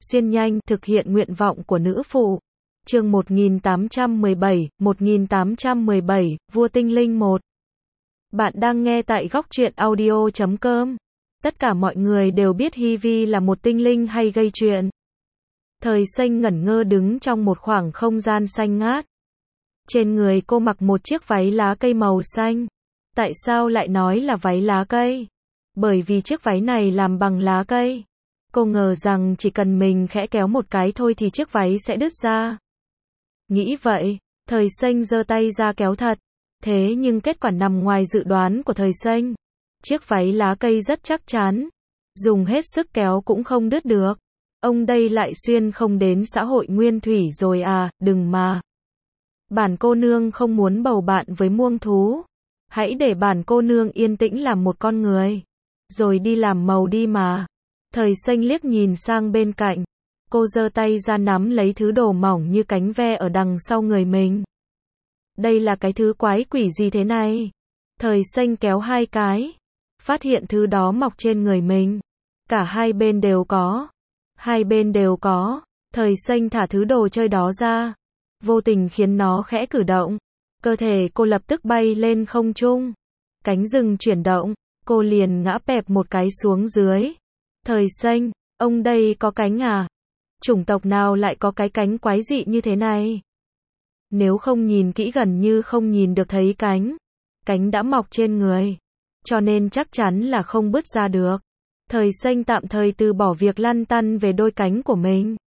xuyên nhanh, thực hiện nguyện vọng của nữ phụ. Chương 1817, Vua Tinh Linh 1. Bạn đang nghe tại góc truyện audio.com. Tất cả mọi người đều biết Hy là một tinh linh hay gây chuyện. Thời Xanh ngẩn ngơ đứng trong một khoảng không gian xanh ngát. Trên người cô mặc một chiếc váy lá cây màu xanh. Tại sao lại nói là váy lá cây? Bởi vì chiếc váy này làm bằng lá cây. Cô ngờ rằng chỉ cần mình khẽ kéo một cái thôi thì chiếc váy sẽ đứt ra. Nghĩ vậy, Thời Xanh giơ tay ra kéo thật. Thế nhưng kết quả nằm ngoài dự đoán của Thời Xanh. Chiếc váy lá cây rất chắc chắn. Dùng hết sức kéo cũng không đứt được. Ông đây lại xuyên không đến xã hội nguyên thủy rồi à, đừng mà. Bản cô nương không muốn bầu bạn với muông thú. Hãy để bản cô nương yên tĩnh làm một con người. Rồi đi làm màu đi mà. Thời Xanh liếc nhìn sang bên cạnh. Cô giơ tay ra nắm lấy thứ đồ mỏng như cánh ve ở đằng sau người mình. Đây là cái thứ quái quỷ gì thế này? Thời Xanh kéo hai cái. Phát hiện thứ đó mọc trên người mình. Cả hai bên đều có. Hai bên đều có. Thời Xanh thả thứ đồ chơi đó ra. Vô tình khiến nó khẽ cử động. Cơ thể cô lập tức bay lên không trung. Cánh rừng chuyển động. Cô liền ngã bẹp một cái xuống dưới. Thời Xanh, ông đây có cánh à? Chủng tộc nào lại có cái cánh quái dị như thế này? Nếu không nhìn kỹ gần như không nhìn được thấy cánh. Cánh đã mọc trên người. Cho nên chắc chắn là không bứt ra được. Thời Xanh tạm thời từ bỏ việc lăn tăn về đôi cánh của mình.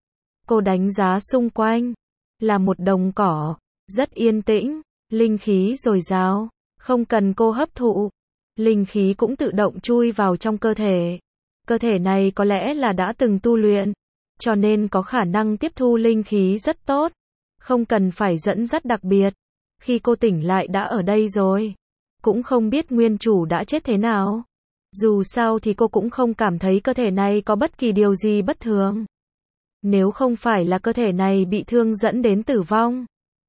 Cô đánh giá xung quanh. Là một đồng cỏ. Rất yên tĩnh. Linh khí dồi dào. Không cần cô hấp thụ. Linh khí cũng tự động chui vào trong cơ thể. Cơ thể này có lẽ là đã từng tu luyện. Cho nên có khả năng tiếp thu linh khí rất tốt. Không cần phải dẫn dắt đặc biệt. Khi cô tỉnh lại đã ở đây rồi. Cũng không biết nguyên chủ đã chết thế nào. Dù sao thì cô cũng không cảm thấy cơ thể này có bất kỳ điều gì bất thường. Nếu không phải là cơ thể này bị thương dẫn đến tử vong.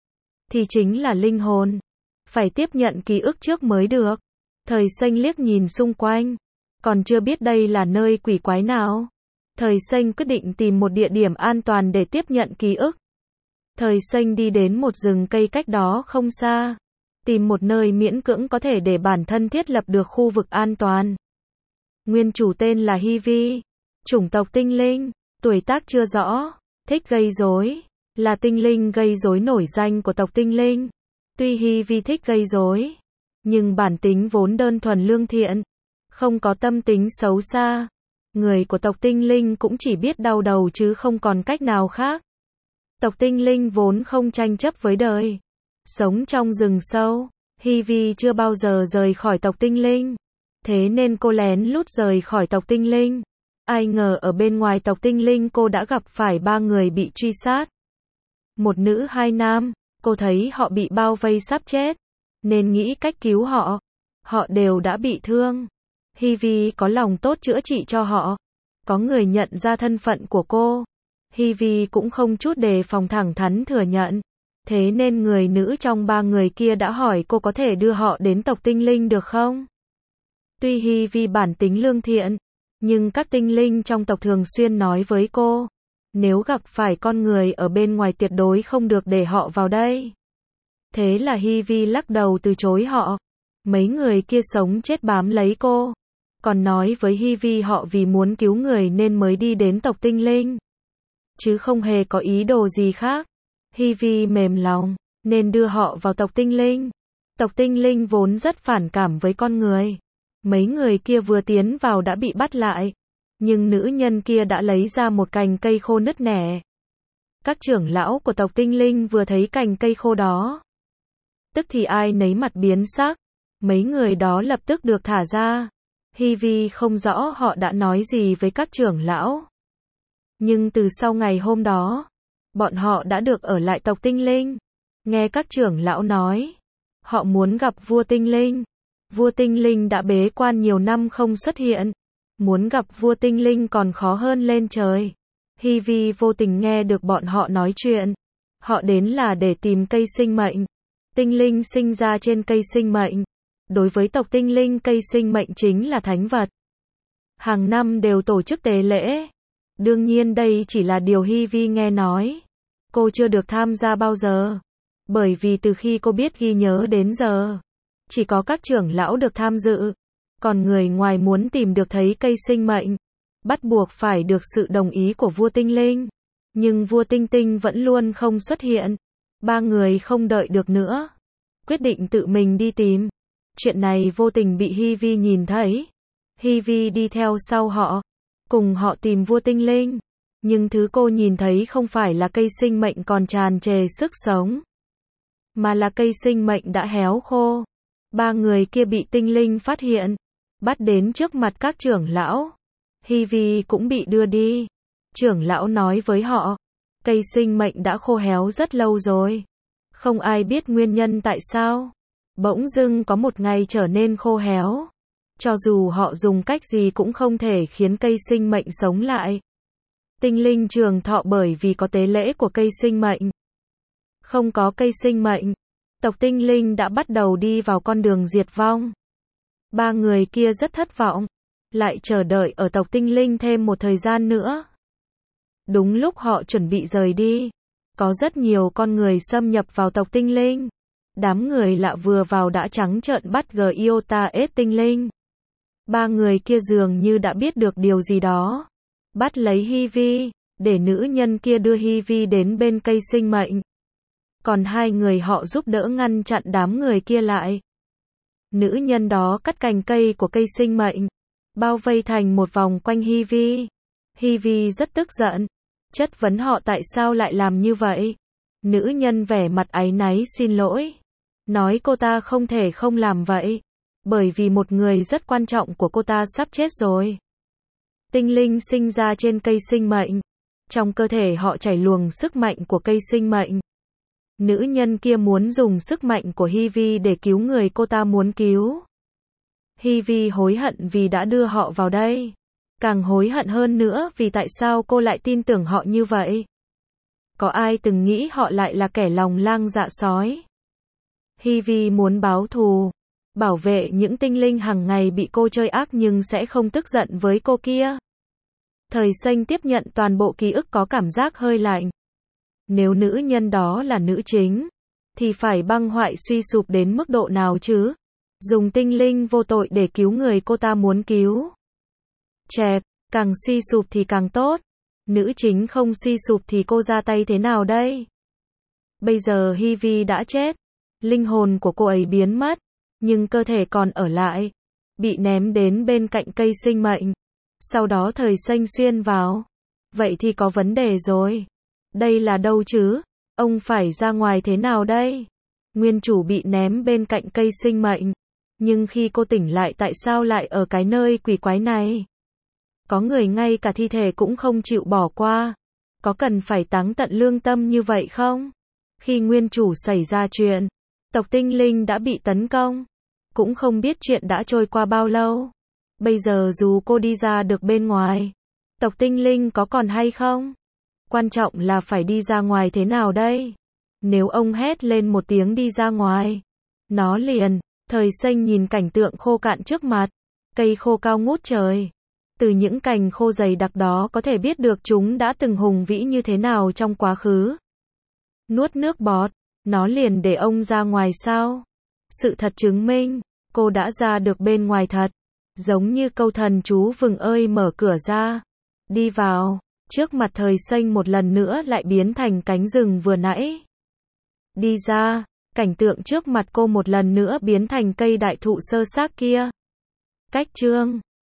Thì chính là linh hồn. Phải tiếp nhận ký ức trước mới được. Thời Xanh liếc nhìn xung quanh. Còn chưa biết đây là nơi quỷ quái nào. Thời Xanh quyết định tìm một địa điểm an toàn để tiếp nhận ký ức. Thời Xanh đi đến một rừng cây cách đó không xa. Tìm một nơi miễn cưỡng có thể để bản thân thiết lập được khu vực an toàn. Nguyên chủ tên là Hy. Chủng tộc tinh linh. Tuổi tác chưa rõ. Thích gây rối. Là tinh linh gây rối nổi danh của tộc tinh linh. Tuy Hy thích gây rối. Nhưng bản tính vốn đơn thuần lương thiện. Không có tâm tính xấu xa. Người của tộc tinh linh cũng chỉ biết đau đầu chứ không còn cách nào khác. Tộc tinh linh vốn không tranh chấp với đời. Sống trong rừng sâu. Hy chưa bao giờ rời khỏi tộc tinh linh. Thế nên cô lén lút rời khỏi tộc tinh linh. Ai ngờ ở bên ngoài tộc tinh linh cô đã gặp phải 3 người bị truy sát. Một nữ 2 nam. Cô thấy họ bị bao vây sắp chết. Nên nghĩ cách cứu họ. Họ đều đã bị thương. Hy có lòng tốt chữa trị cho họ. Có người nhận ra thân phận của cô. Hy cũng không chút đề phòng thẳng thắn thừa nhận. Thế nên người nữ trong 3 người kia đã hỏi cô có thể đưa họ đến tộc tinh linh được không? Tuy Hy bản tính lương thiện. Nhưng các tinh linh trong tộc thường xuyên nói với cô. Nếu gặp phải con người ở bên ngoài tuyệt đối không được để họ vào đây. Thế là Hy lắc đầu từ chối họ. Mấy người kia sống chết bám lấy cô. Còn nói với Hy họ vì muốn cứu người nên mới đi đến tộc tinh linh. Chứ không hề có ý đồ gì khác. Hy mềm lòng, nên đưa họ vào tộc tinh linh. Tộc tinh linh vốn rất phản cảm với con người. Mấy người kia vừa tiến vào đã bị bắt lại. Nhưng nữ nhân kia đã lấy ra một cành cây khô nứt nẻ. Các trưởng lão của tộc tinh linh vừa thấy cành cây khô đó. Tức thì ai nấy mặt biến sắc. Mấy người đó lập tức được thả ra. Hy không rõ họ đã nói gì với các trưởng lão. Nhưng từ sau ngày hôm đó, bọn họ đã được ở lại tộc tinh linh. Nghe các trưởng lão nói, họ muốn gặp vua tinh linh. Vua tinh linh đã bế quan nhiều năm không xuất hiện. Muốn gặp vua tinh linh còn khó hơn lên trời. Hy vô tình nghe được bọn họ nói chuyện. Họ đến là để tìm cây sinh mệnh. Tinh linh sinh ra trên cây sinh mệnh. Đối với tộc tinh linh cây sinh mệnh chính là thánh vật. Hàng năm đều tổ chức tế lễ. Đương nhiên đây chỉ là điều Hy Vi nghe nói. Cô chưa được tham gia bao giờ. Bởi vì từ khi cô biết ghi nhớ đến giờ, chỉ có các trưởng lão được tham dự. Còn người ngoài muốn tìm được thấy cây sinh mệnh, bắt buộc phải được sự đồng ý của vua tinh linh. Nhưng vua Tinh Tinh vẫn luôn không xuất hiện. Ba người không đợi được nữa, quyết định tự mình đi tìm. Chuyện này vô tình bị Hy Vi nhìn thấy. Hy Vi đi theo sau họ, cùng họ tìm vua tinh linh. Nhưng thứ cô nhìn thấy không phải là cây sinh mệnh còn tràn trề sức sống, mà là cây sinh mệnh đã héo khô. Ba người kia bị tinh linh phát hiện, bắt đến trước mặt các trưởng lão. Hy Vi cũng bị đưa đi. Trưởng lão nói với họ, cây sinh mệnh đã khô héo rất lâu rồi. Không ai biết nguyên nhân tại sao bỗng dưng có một ngày trở nên khô héo. Cho dù họ dùng cách gì cũng không thể khiến cây sinh mệnh sống lại. Tinh linh trường thọ bởi vì có tế lễ của cây sinh mệnh. Không có cây sinh mệnh, tộc tinh linh đã bắt đầu đi vào con đường diệt vong. Ba người kia rất thất vọng, lại chờ đợi ở tộc tinh linh thêm một thời gian nữa. Đúng lúc họ chuẩn bị rời đi, có rất nhiều con người xâm nhập vào tộc tinh linh. Đám người lạ vừa vào đã trắng trợn bắt Giota S tinh linh. Ba người kia dường như đã biết được điều gì đó, bắt lấy Hy Vi, để nữ nhân kia đưa Hy Vi đến bên cây sinh mệnh. Còn hai người họ giúp đỡ ngăn chặn đám người kia lại. Nữ nhân đó cắt cành cây của cây sinh mệnh, bao vây thành một vòng quanh Hy Vi. Hy Vi rất tức giận, chất vấn họ tại sao lại làm như vậy. Nữ nhân vẻ mặt áy náy xin lỗi, nói cô ta không thể không làm vậy, bởi vì một người rất quan trọng của cô ta sắp chết rồi. Tinh linh sinh ra trên cây sinh mệnh, trong cơ thể họ chảy luồng sức mạnh của cây sinh mệnh. Nữ nhân kia muốn dùng sức mạnh của Hy Vi để cứu người cô ta muốn cứu. Hy Vi hối hận vì đã đưa họ vào đây. Càng hối hận hơn nữa vì tại sao cô lại tin tưởng họ như vậy. Có ai từng nghĩ họ lại là kẻ lòng lang dạ sói. Hy Vi muốn báo thù, bảo vệ những tinh linh hàng ngày bị cô chơi ác nhưng sẽ không tức giận với cô kia. Thời Xanh tiếp nhận toàn bộ ký ức có cảm giác hơi lạnh. Nếu nữ nhân đó là nữ chính, thì phải băng hoại suy sụp đến mức độ nào chứ? Dùng tinh linh vô tội để cứu người cô ta muốn cứu. Chẹp, càng suy sụp thì càng tốt. Nữ chính không suy sụp thì cô ra tay thế nào đây? Bây giờ Hy Vi đã chết, linh hồn của cô ấy biến mất, nhưng cơ thể còn ở lại, bị ném đến bên cạnh cây sinh mệnh. Sau đó Thời Xanh xuyên vào. Vậy thì có vấn đề rồi. Đây là đâu chứ? Ông phải ra ngoài thế nào đây? Nguyên chủ bị ném bên cạnh cây sinh mệnh, nhưng khi cô tỉnh lại tại sao lại ở cái nơi quỷ quái này? Có người ngay cả thi thể cũng không chịu bỏ qua. Có cần phải táng tận lương tâm như vậy không? Khi nguyên chủ xảy ra chuyện, tộc tinh linh đã bị tấn công. Cũng không biết chuyện đã trôi qua bao lâu. Bây giờ dù cô đi ra được bên ngoài, tộc tinh linh có còn hay không? Quan trọng là phải đi ra ngoài thế nào đây? Nếu ông hét lên một tiếng đi ra ngoài, nó liền. Thời Xanh nhìn cảnh tượng khô cạn trước mặt, cây khô cao ngút trời. Từ những cành khô dày đặc đó có thể biết được chúng đã từng hùng vĩ như thế nào trong quá khứ. Nuốt nước bọt, nó liền để ông ra ngoài sao? Sự thật chứng minh, cô đã ra được bên ngoài thật. Giống như câu thần chú vừng ơi mở cửa ra. Đi vào, trước mặt Thời Xanh một lần nữa lại biến thành cánh rừng vừa nãy. Đi ra, cảnh tượng trước mặt cô một lần nữa biến thành cây đại thụ sơ xác kia. Cách chương